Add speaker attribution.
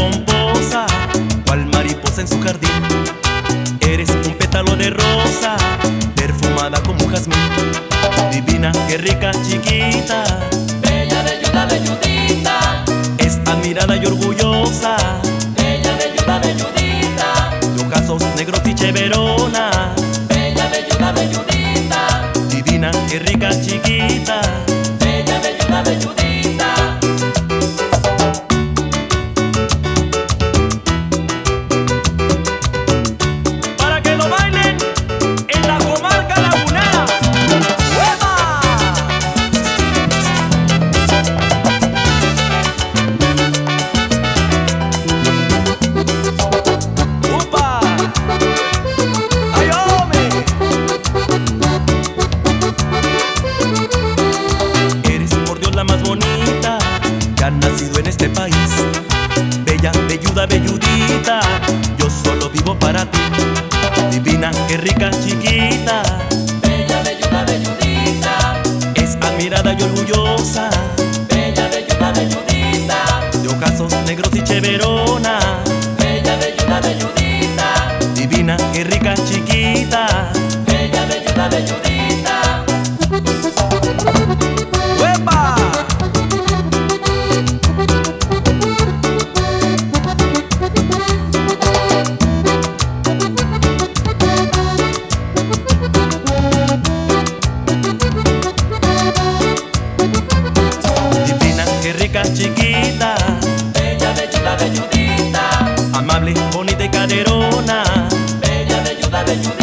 Speaker 1: pomposa, cual mariposa en su jardín. Eres un pétalo de rosa, perfumada como un jazmín. Divina, qué rica, chiquita,
Speaker 2: bella, velluda, velludita,
Speaker 1: es admirada y orgullosa,
Speaker 2: bella, velluda, velludita,
Speaker 1: de ojazos negros y cheverona.
Speaker 2: bella, velluda, velludita,
Speaker 1: Divina, qué rica, chiquita,
Speaker 2: bella, velluda, velludita.
Speaker 1: para que lo bailen en la comarca lagunera. ¡Uepa! ¡Upa! ¡Ay, hombre! Eres por Dios la más bonita que ha nacido en este país. Bella, velluda, velludita, yo solo vivo para ti. Divina, qué rica, chiquita,
Speaker 2: Bella, velluda, velludita,
Speaker 1: es admirada y orgullosa,
Speaker 2: bella, velluda, velludita,
Speaker 1: de ojazos negros y cheverona.
Speaker 2: bella, velluda, velludita,
Speaker 1: Divina, qué rica, chiquita.
Speaker 2: bella, velluda, velludita.
Speaker 1: ¡Uepa! Divina, qué rica, chiquita,
Speaker 2: Bella, velluda, velludita,
Speaker 1: amable, bonita y caderona.
Speaker 2: bella, velluda, velludita.